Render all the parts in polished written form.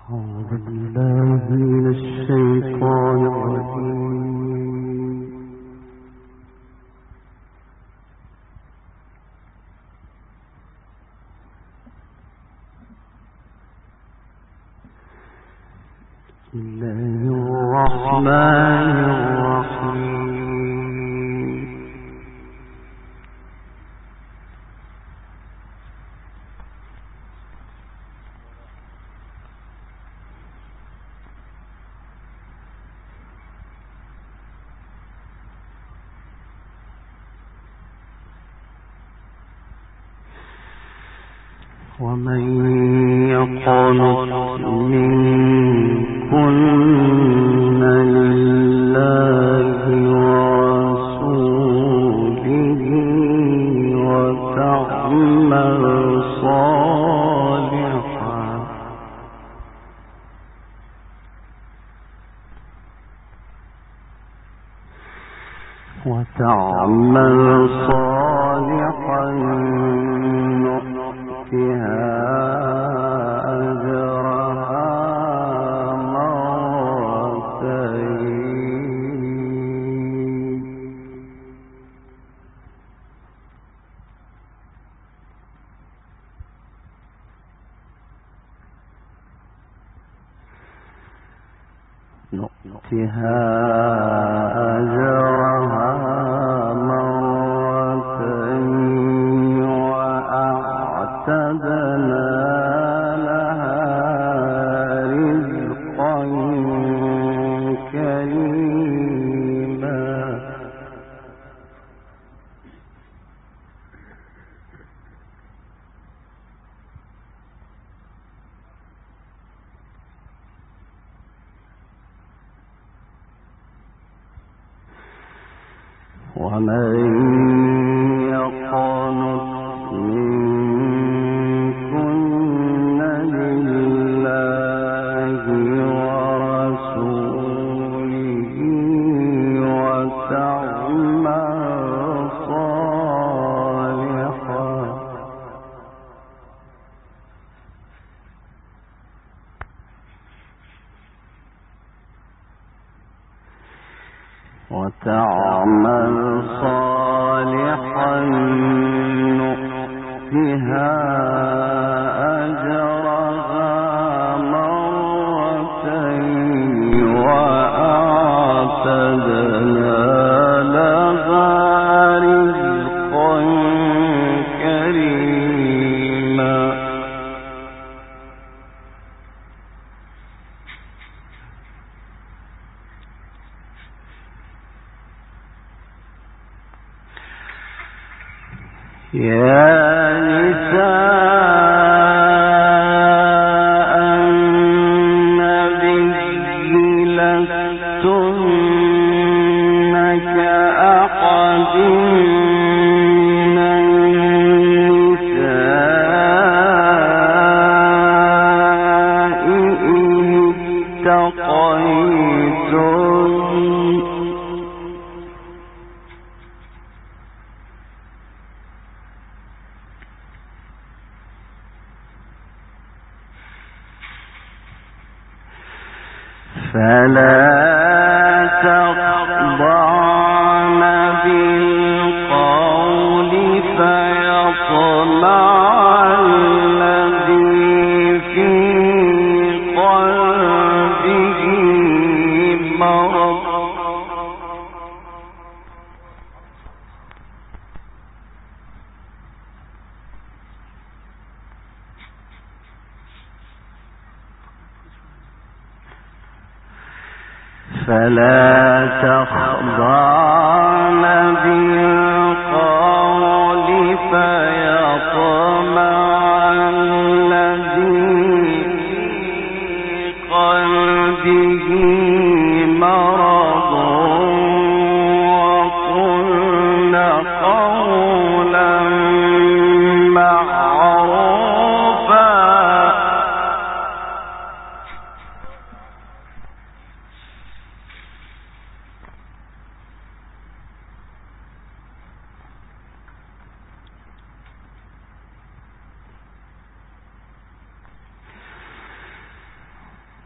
أعوذ بالله من الشيطان الرجيم. بسم الله الرحمن الرحيم. ومن يقنط منكن لله ورسوله وتعمل صالحا نؤتها أجرها مرتين وأعتدنا لها رزقا كريما. ومن يقنط منكن لله ورسوله وتعمل صالحا نؤتها أجرها مرتين وأعتدنا لها رزقا كريما. يا نساء النبي لستن كأحد من النساء إن اتقيتن فلا تخضعن بالقول فيطمع الذي في قلبه مرض فلا تخضعن بالقول فيطمع الذي في قلبه مرض وقلن قولا معروفا.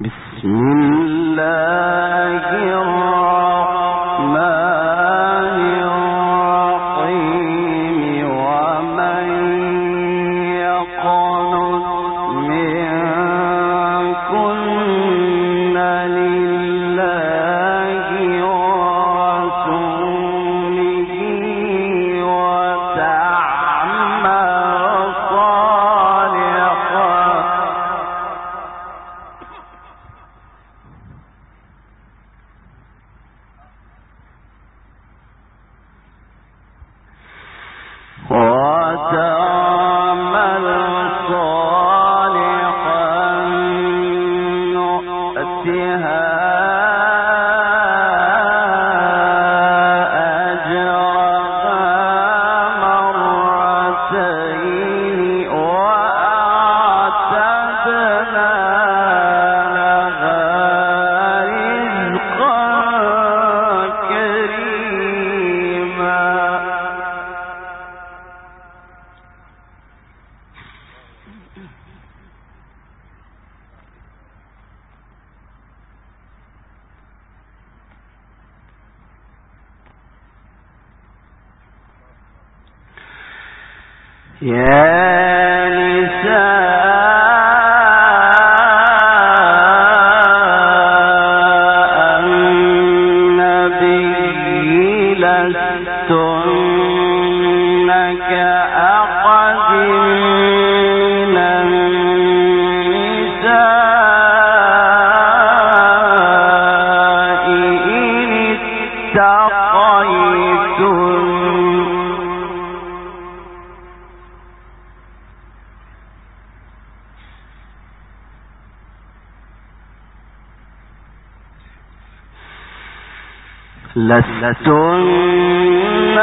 لستن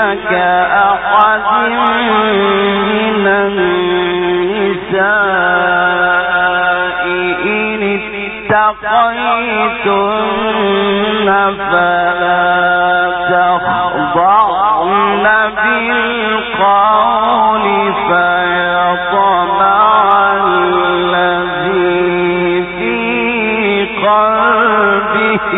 كأحد من النساء إن اتقيتن فلا تخضعن بالقول فيطمع الذي في قلبه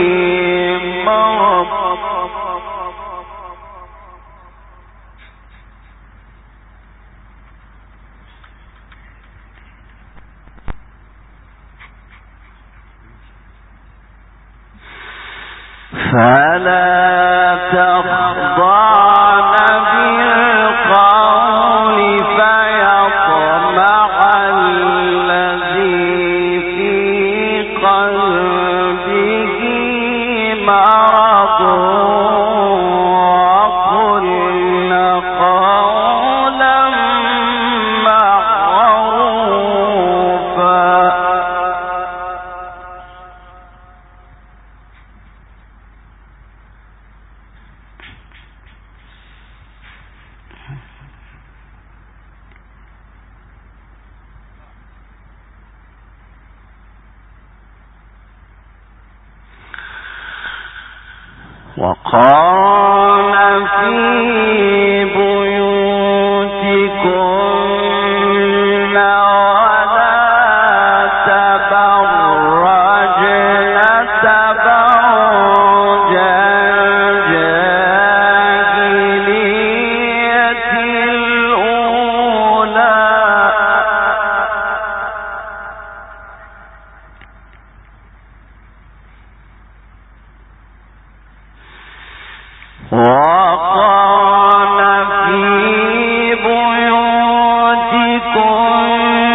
فلا تخضعن بالقول فيطمع الذي في قلبه مرض وقلن قولا معروفا. وقرن في بيوتكن ولا تبرجن تبرج الجاهلية الأولى وقرن في بيوتكن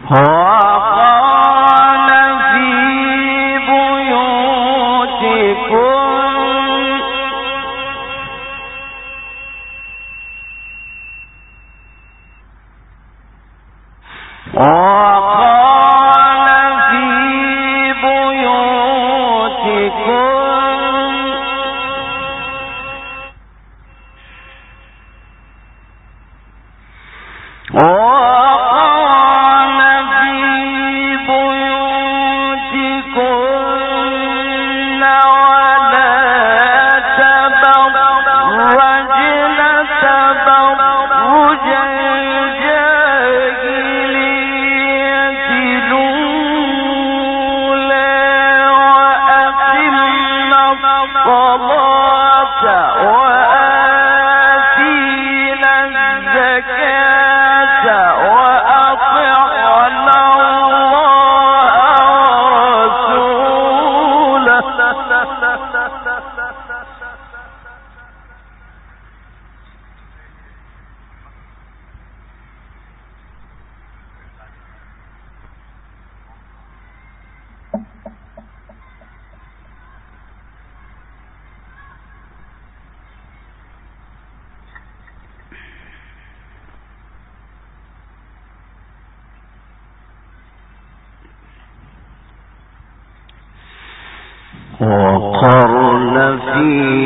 وقرن في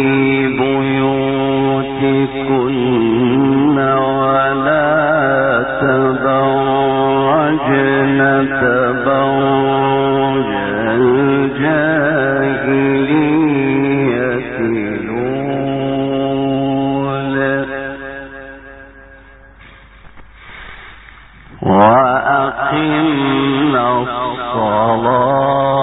بيوتكن ولا تبرجن تبرج الجاهلية الأولى وأقمنا الصلاة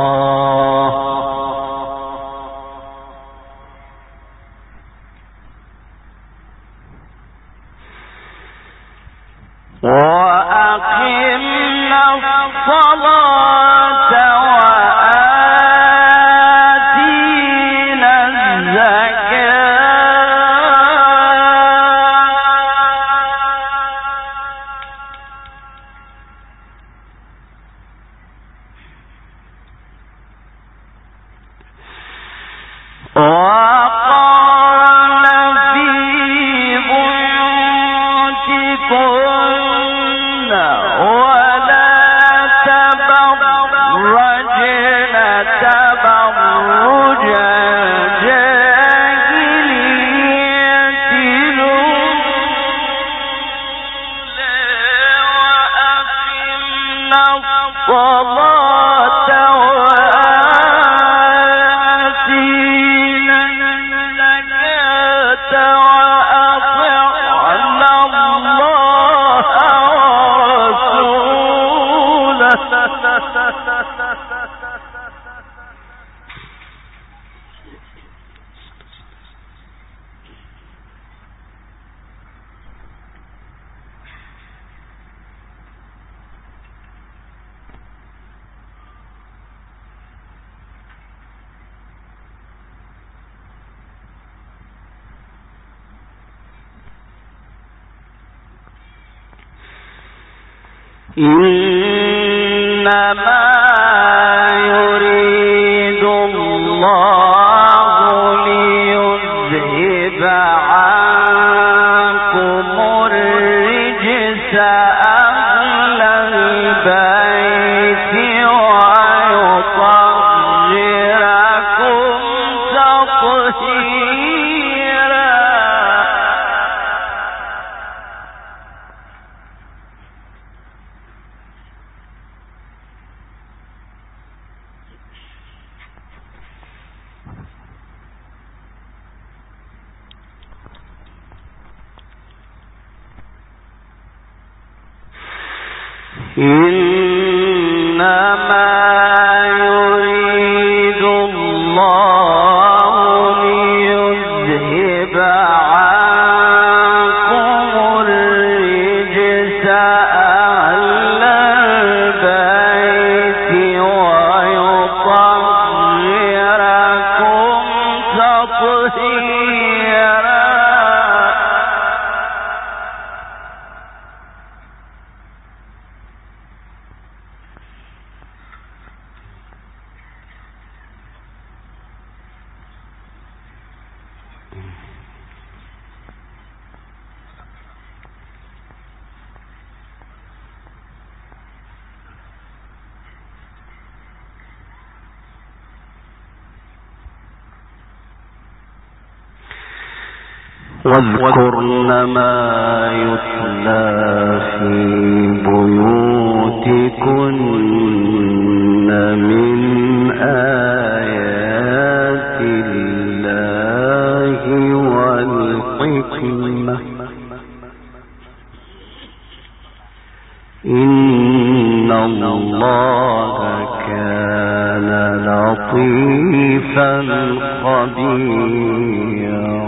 إنما يريد الله ليذهب عنكم الرجس أهل البيت ويطهركم تطهيرا. إنما يريد الله ليذهب عنكم الرجس أهل البيت ويطهركم تطهيرا. واذكرن ما يتلى في بيوتكن من آيات الله والحكمة إن الله كان لطيفا خبيرا.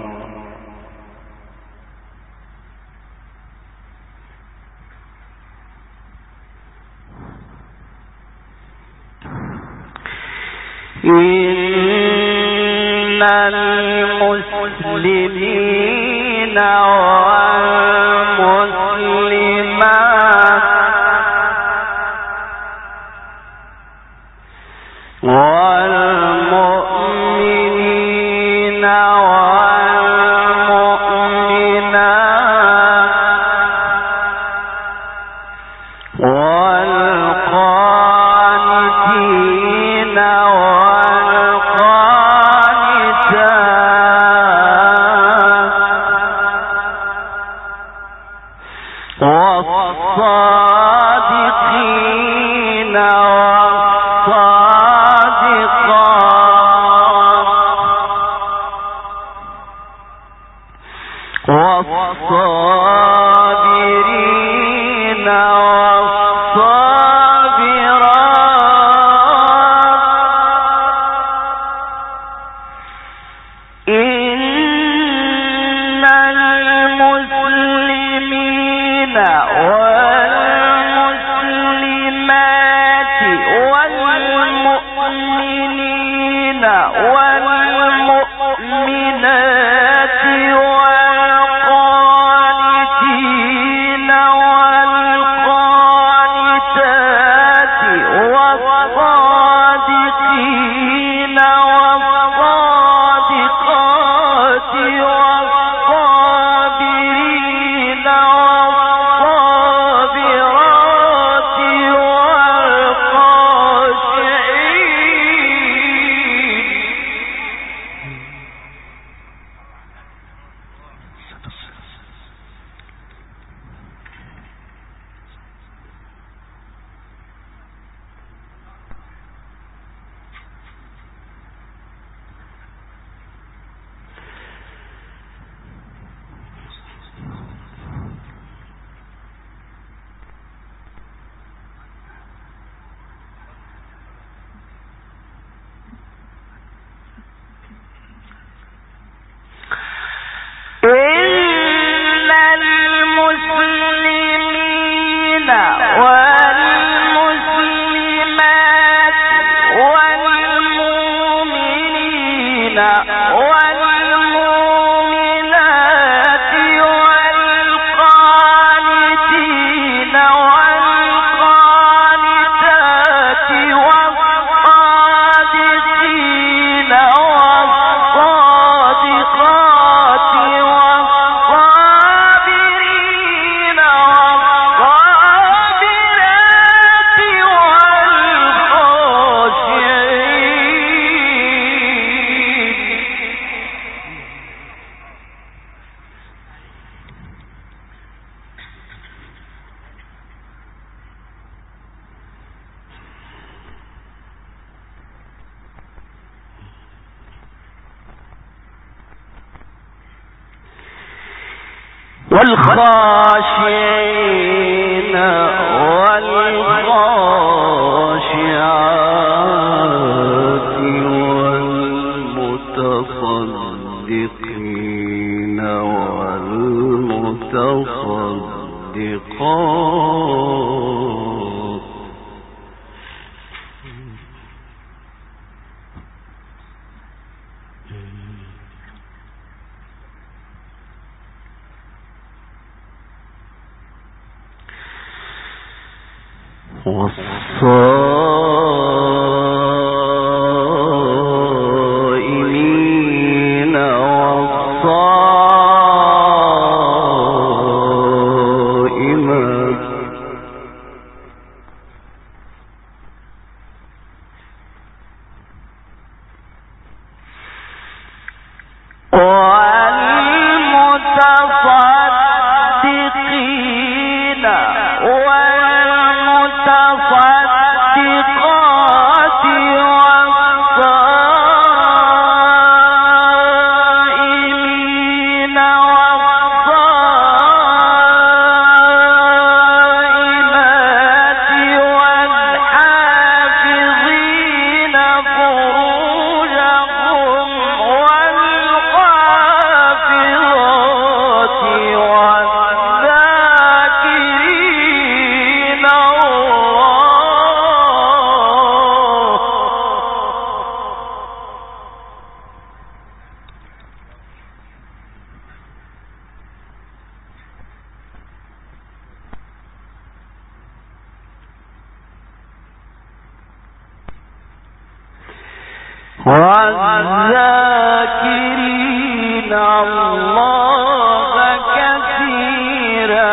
إن المسلمين والمسلمات والمؤمنين والمؤمنات والقانتين والصادقين والصادقات والصابرين والصابرات إن المسلمين والمسلمات والمؤمنين والمؤمنات والقانتين والقانتات والصادقين والصادقات والصابرين والصابرات إن المسلمين والمسلمات والمؤمنين والمؤمنات والقانتين والقانتات والصادقين والصادقات والصابرين والصابرات والخاشعين والخاشعات والمتصدقين والمتصدقات والصائمين والصائمات والمؤمنين والذاكرين الله كثيرا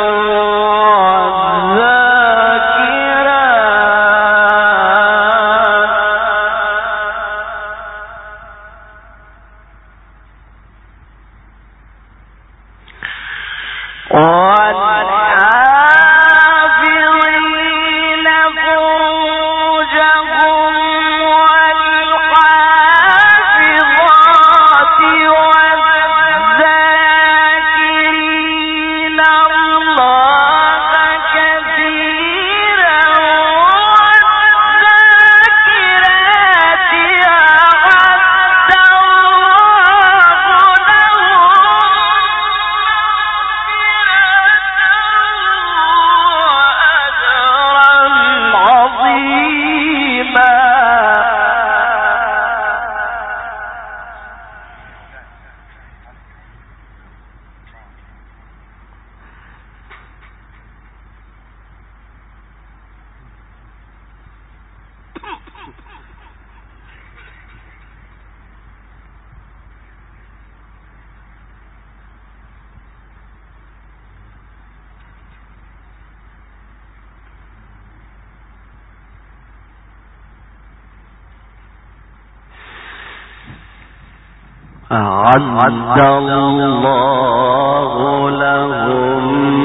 أعد الله لهم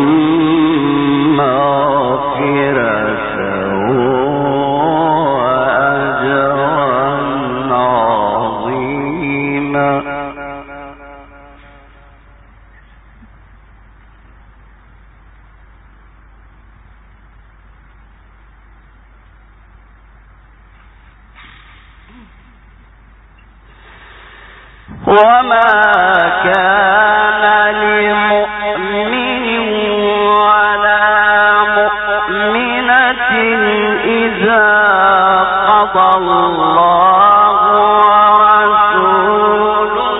مغفرة وأجرا عظيما. وما كان لمؤمن ولا مؤمنة إذا قضى الله ورسوله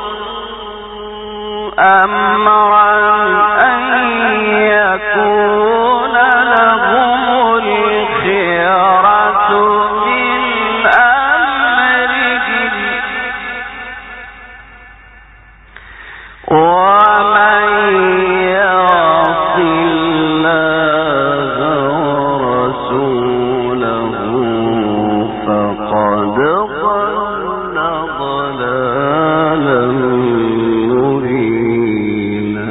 أمرا أن يكون لهم الخيرة من أمرهم ومن يعص الله ورسوله فقد ضل ضلالا مبينا.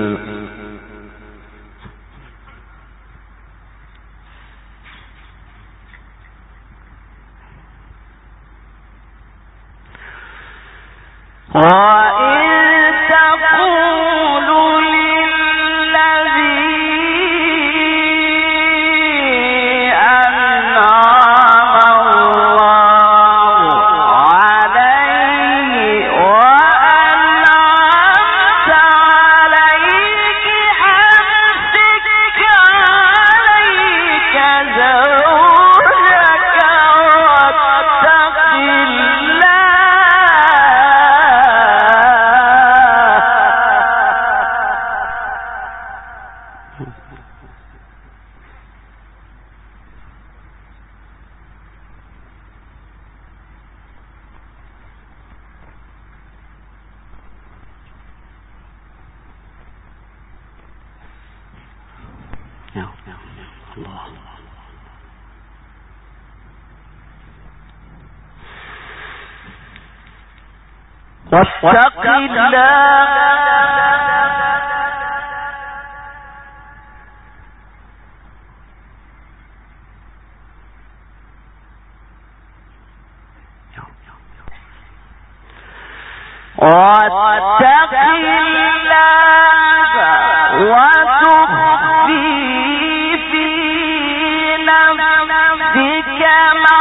واتق الله وتخفي في نفسك ما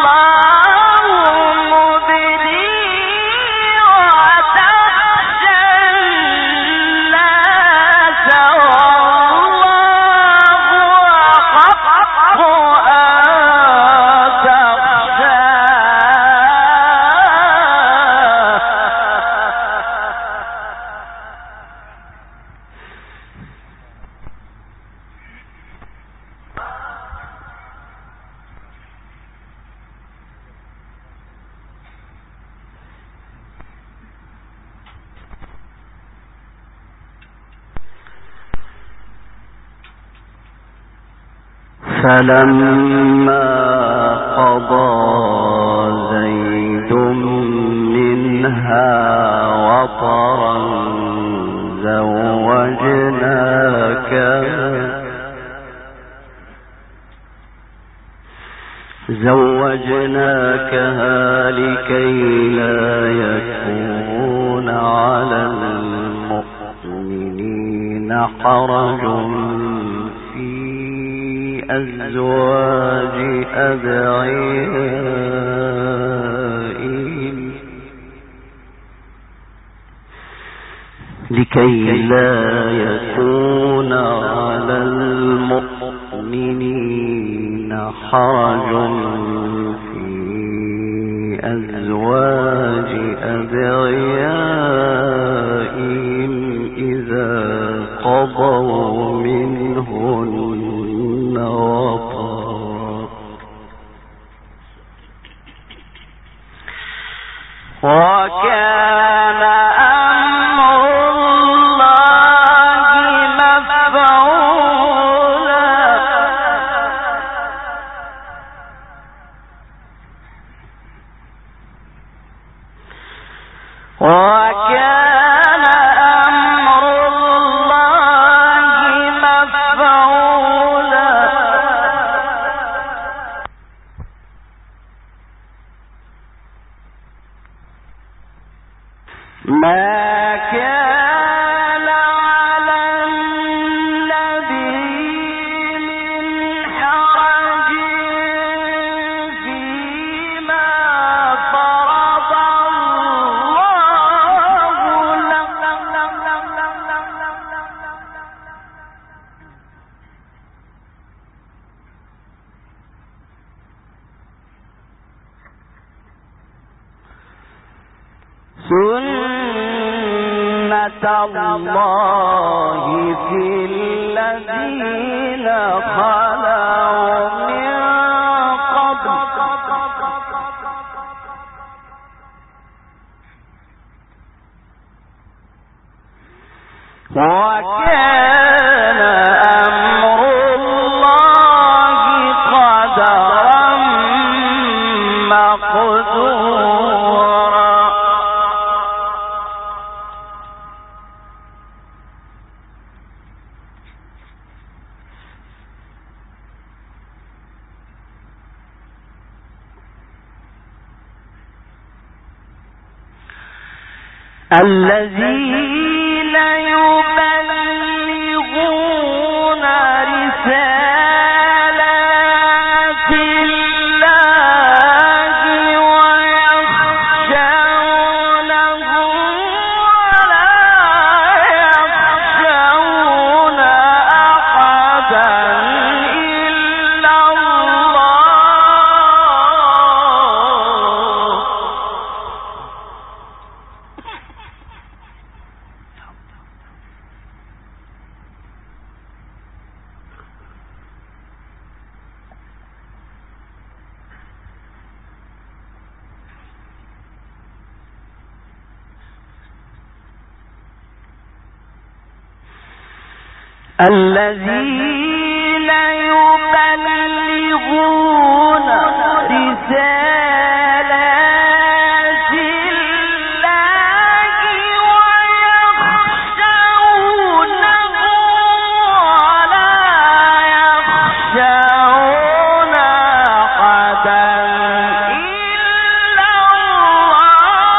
الله مبديه وتخشى فلما قضى زيد منها وطرا زوجناكها لكي لا يكون على المؤمنين حرج في أزواج أدعيائهم لكي لا يكون على المؤمنين حرج في أزواج أدعيائهم إذا قضوا منهن وطرا وكان سنة الله في الذين خلوا من قبل وكان أمر الله قدرا مقدورا الذين يبلغون رسالات الله ويخشونه ولا يخشون أحدا إلا الله الذين يبلغون رسالات الله ويخشونه ولا يخشون أحدا إلا الله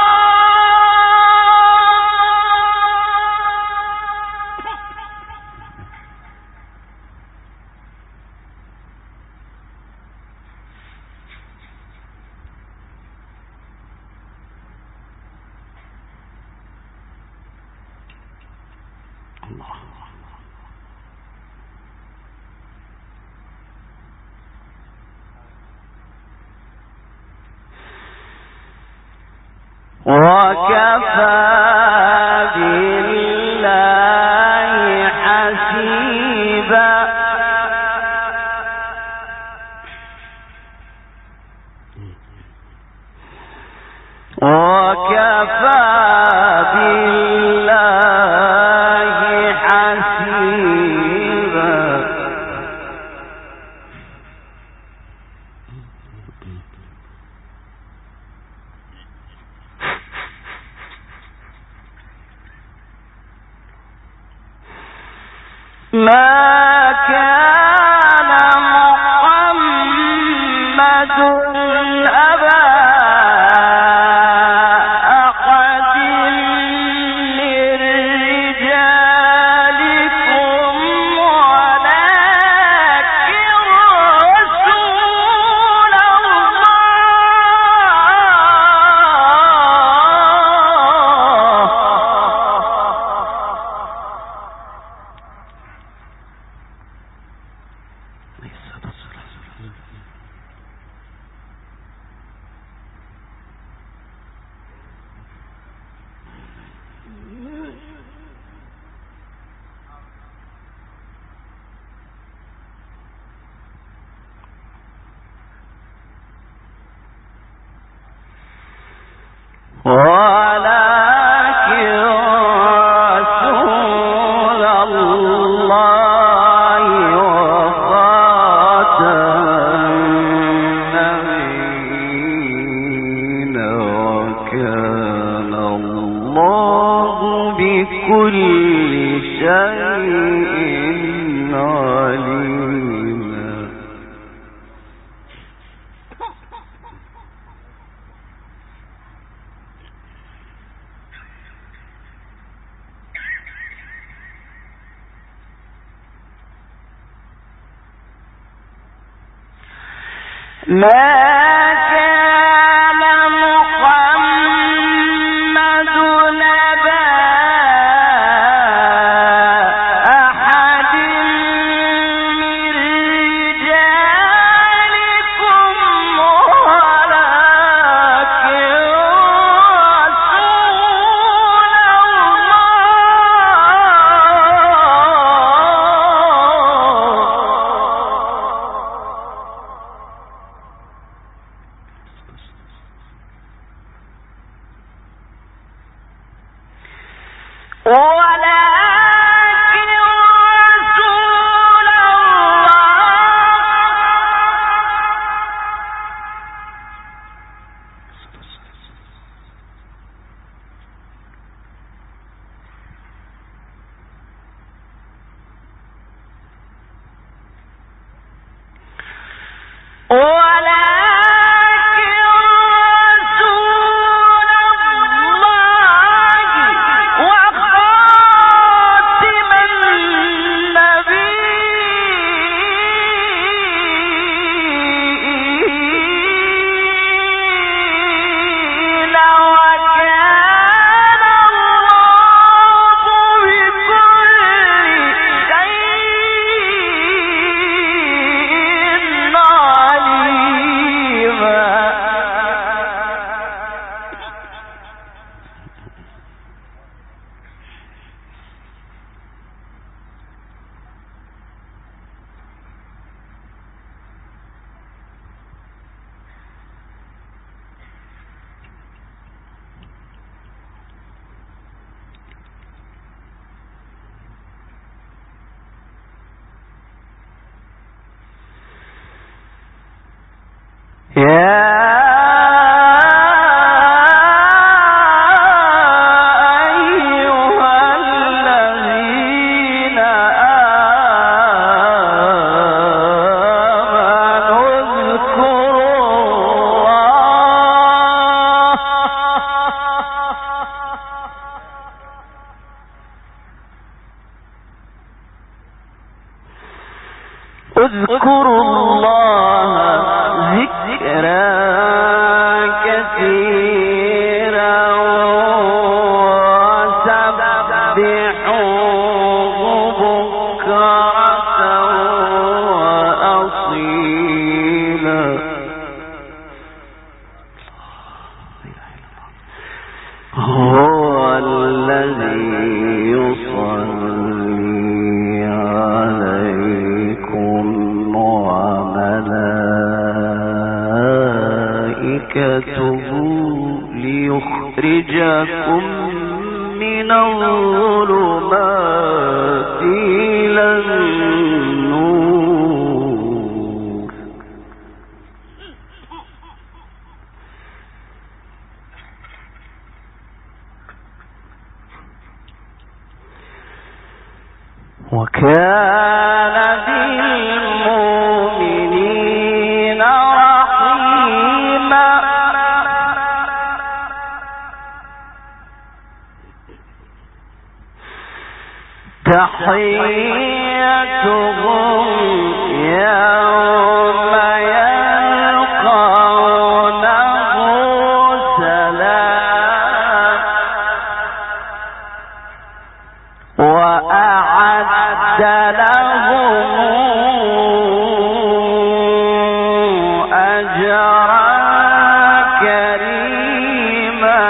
وكفى بالله حسيبا وكفى بالله حسيبا اذكروا الله ذكرا كثيرا وسبحوه بكرة وأصيلا. هو الذي يصلي عليكم وملائكته ليخرجكم من الظلمات إلى النور. وكان بالمؤمنين رحيما تحيتهم يوم يلقونه سلام وأعد لهم أجرا كريما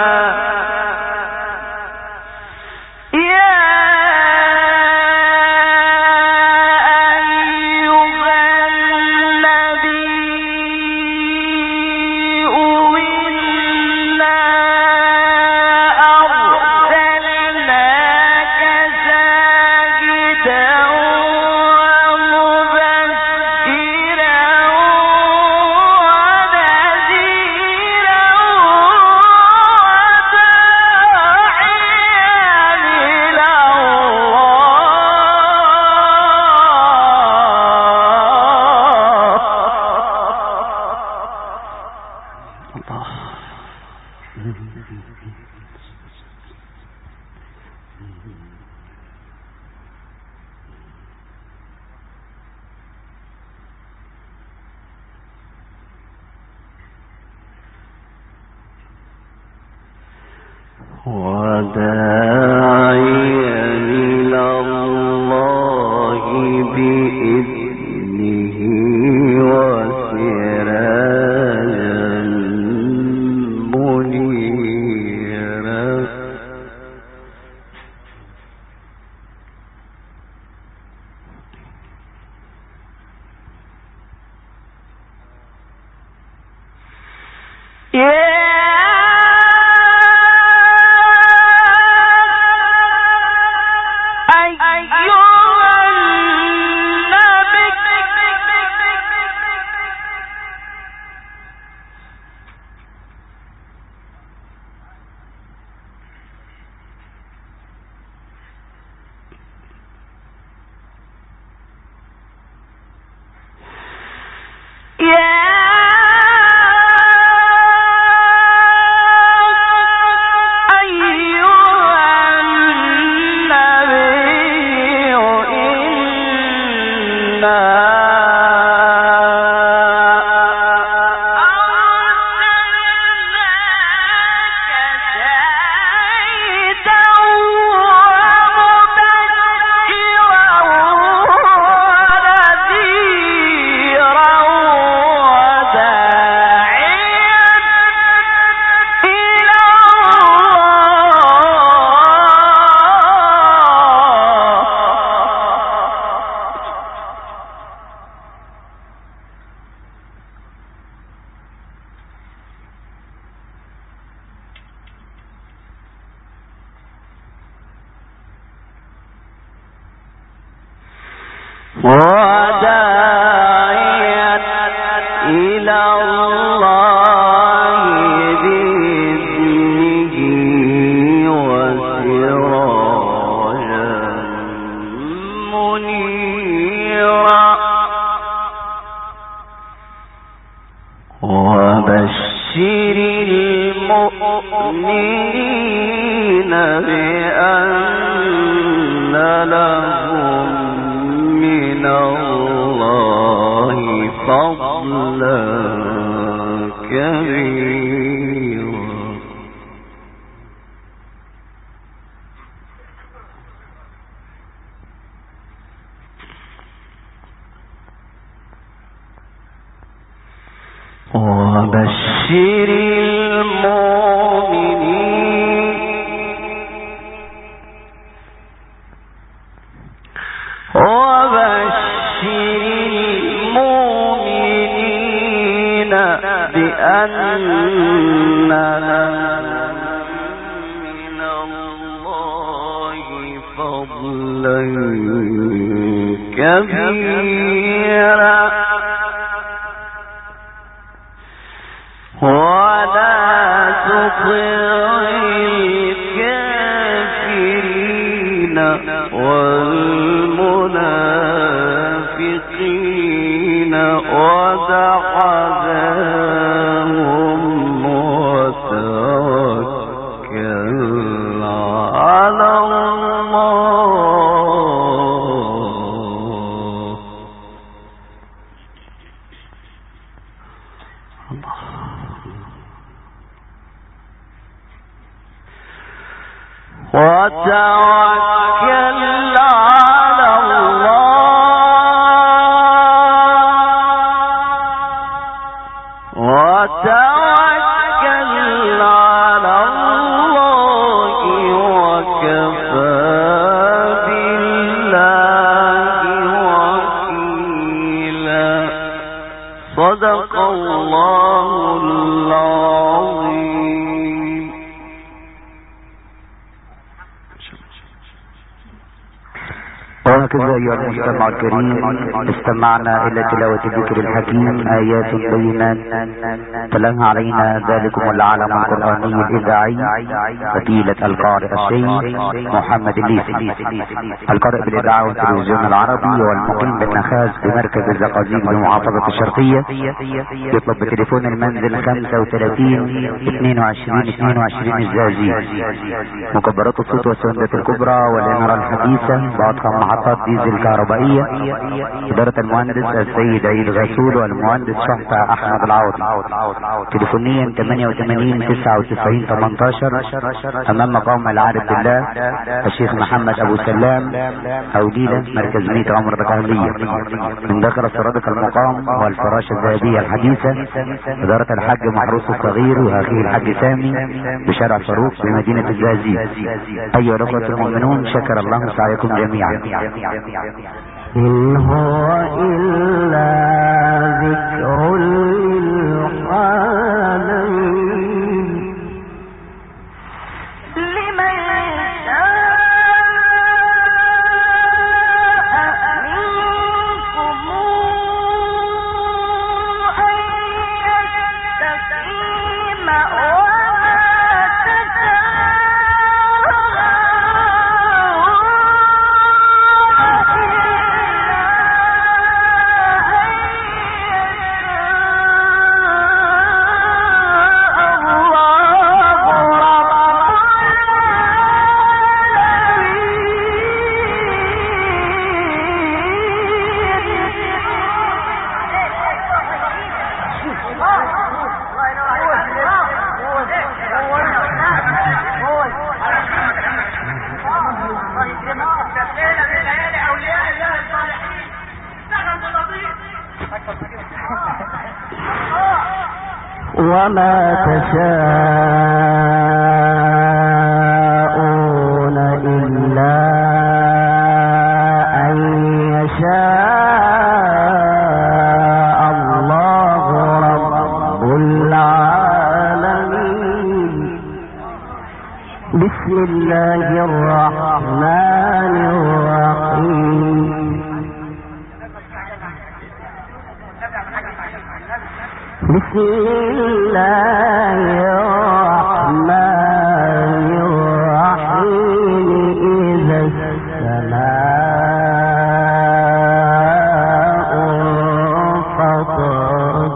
وداعيا إلى الله بإذنه وسراجا منيرا وداعيا إلى الله بإذنه وسراجا منيرا وبشر المؤمنين بأن لهم من الله فضلا كبيرا وبشر المؤمنين بأن لهم من الله فضلا كبيرا ولا تطع الكافرين والمشركين المشركين ودعاهم وتوكل على صدق الله العظيم. وهكذا أيها المستمع الكريم استمعنا إلى تلاوة الذكر الحكيم آيات بينات تلاها علينا ذلكم العالم القرآني الإذاعي وكيلة القارئ الشيخ محمد الليثي، القارئ بالإذاعة والتلفزيون العربي والمقيم بالنخاس بمركز الزقازيق بمحافظة الشرقية. يطلب بتليفون المنزل 35 22 22 الزقازيق. مكبرات الصوت والسندة الكبرى والإنارة الحديثة بأضخم محطات ديزل كهربائية. إدارة المهندس السيد عيد غسول والمهندس شحتة أحمد العوضي. تليفونيا 88 99 18 أمام مقام العارف بالله الشيخ محمد أبو سلام أو ديلة مركز ميت عمر الركاهلية. من داخل السرادق المقام والفراشة الذهبية الحديثة. إدارة الحاج محروس الصغير وأخيه الحاج سامي بشارع فاروق بمدينة الزقازيق. أيها الأخوة المؤمنون، شكر الله سعيكم جميعا. إن هو إلا ذكر للعالمين لمن شاء منكم أن يستقيم وما تشاءون إلا أن يشاء الله رب العالمين. بسم الله الرحمن الرحيم. بسم الله الرحمن الرحيم. إذا السماء انفطرت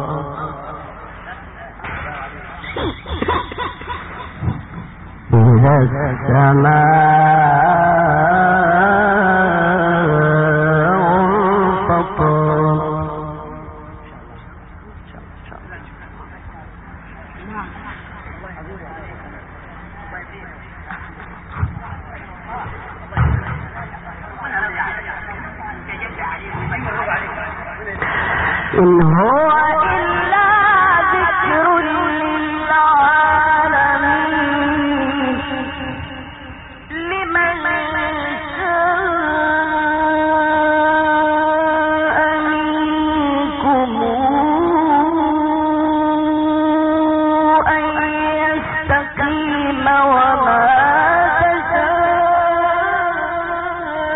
إذا السماء انفطرت إن هو إلا ذكر للعالمين لمن شاء منكم أن يستقيم وما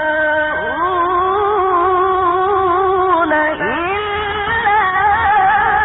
تشاءون إلا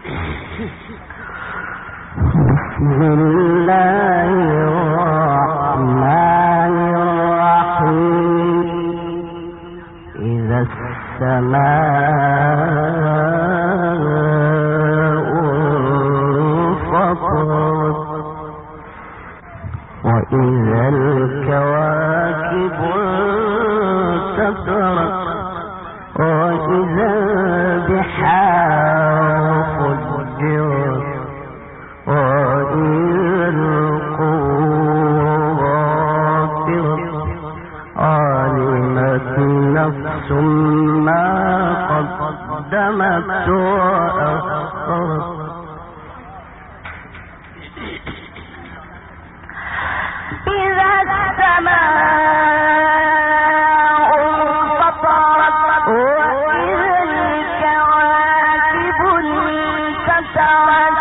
بسم الله الرحمن الرحيم إذا السماء انفطرت وإذا الكواكب انتثرت وإذا البحار فجرت وإذا القبور بعثرت علمت نفس ما قدمت وأخرت إذا السماء انفطرت وإذا الكواكب انتثرت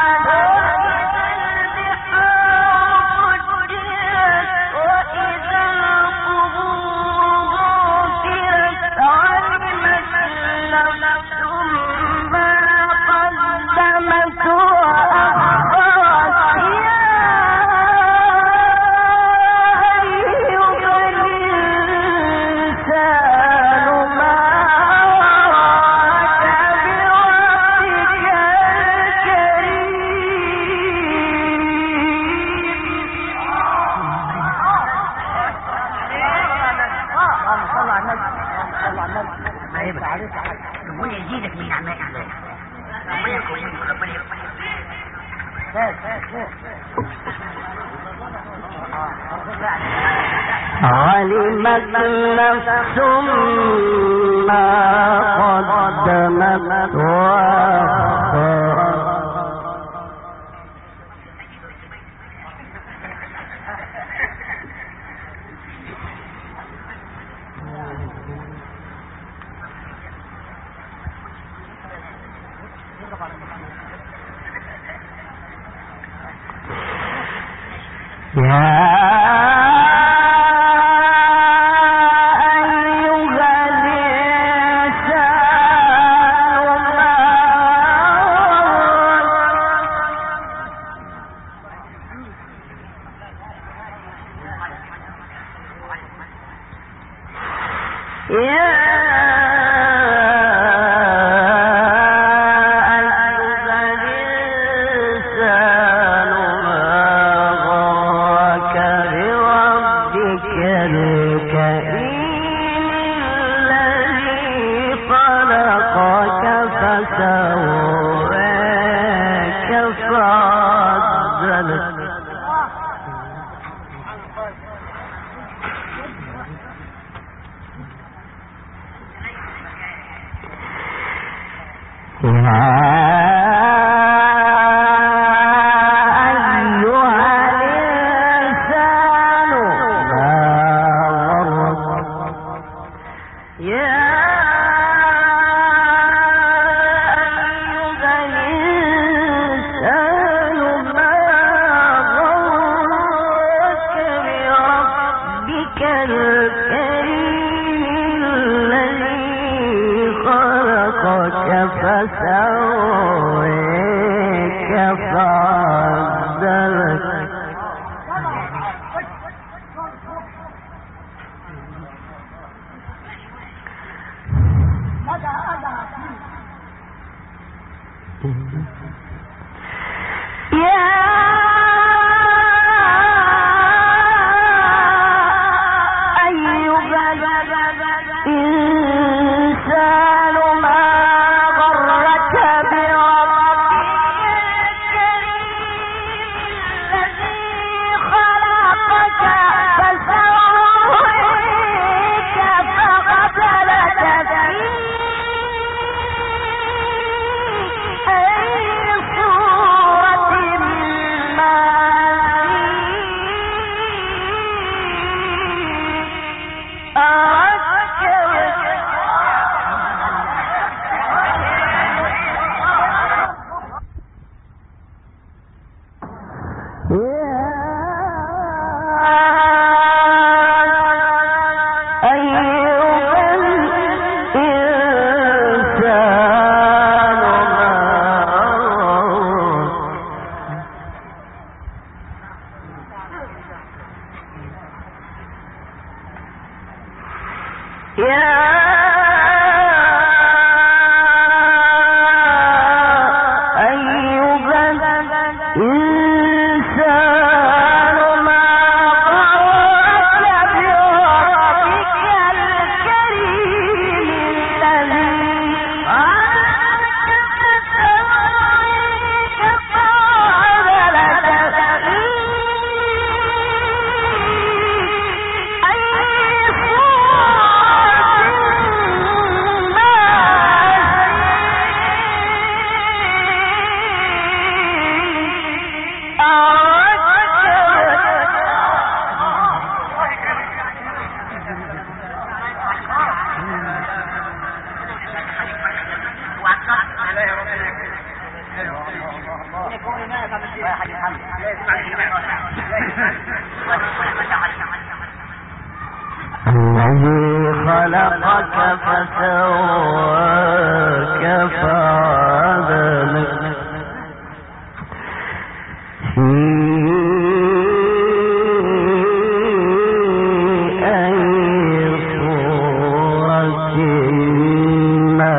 علمت نفس ما قدمت وأخرت الذي خلقك فسواك فعدلك في أي صورة ما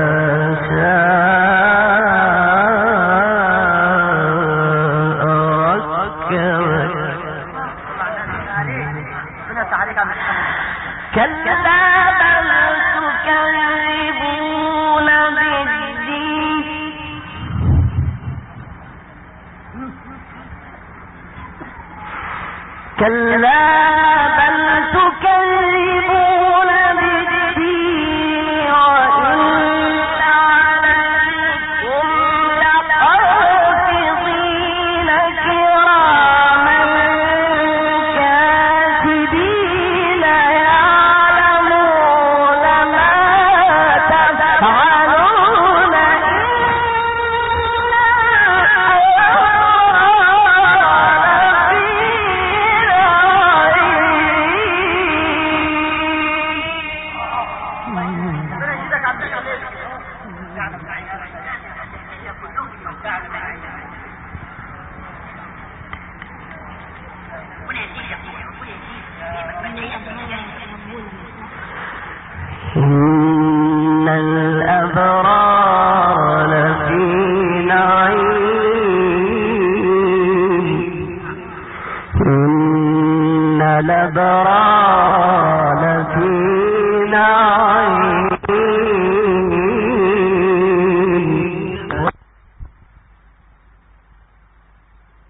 شاء ركبك كلا بل تكذبون بالدين كلا بل تكذبون بالدين وإن عليكم لحافظين كراما كاتبين يعلمون ما تفعلون إن الأبرار لفي نعيم إن الأبرار لفي نعيم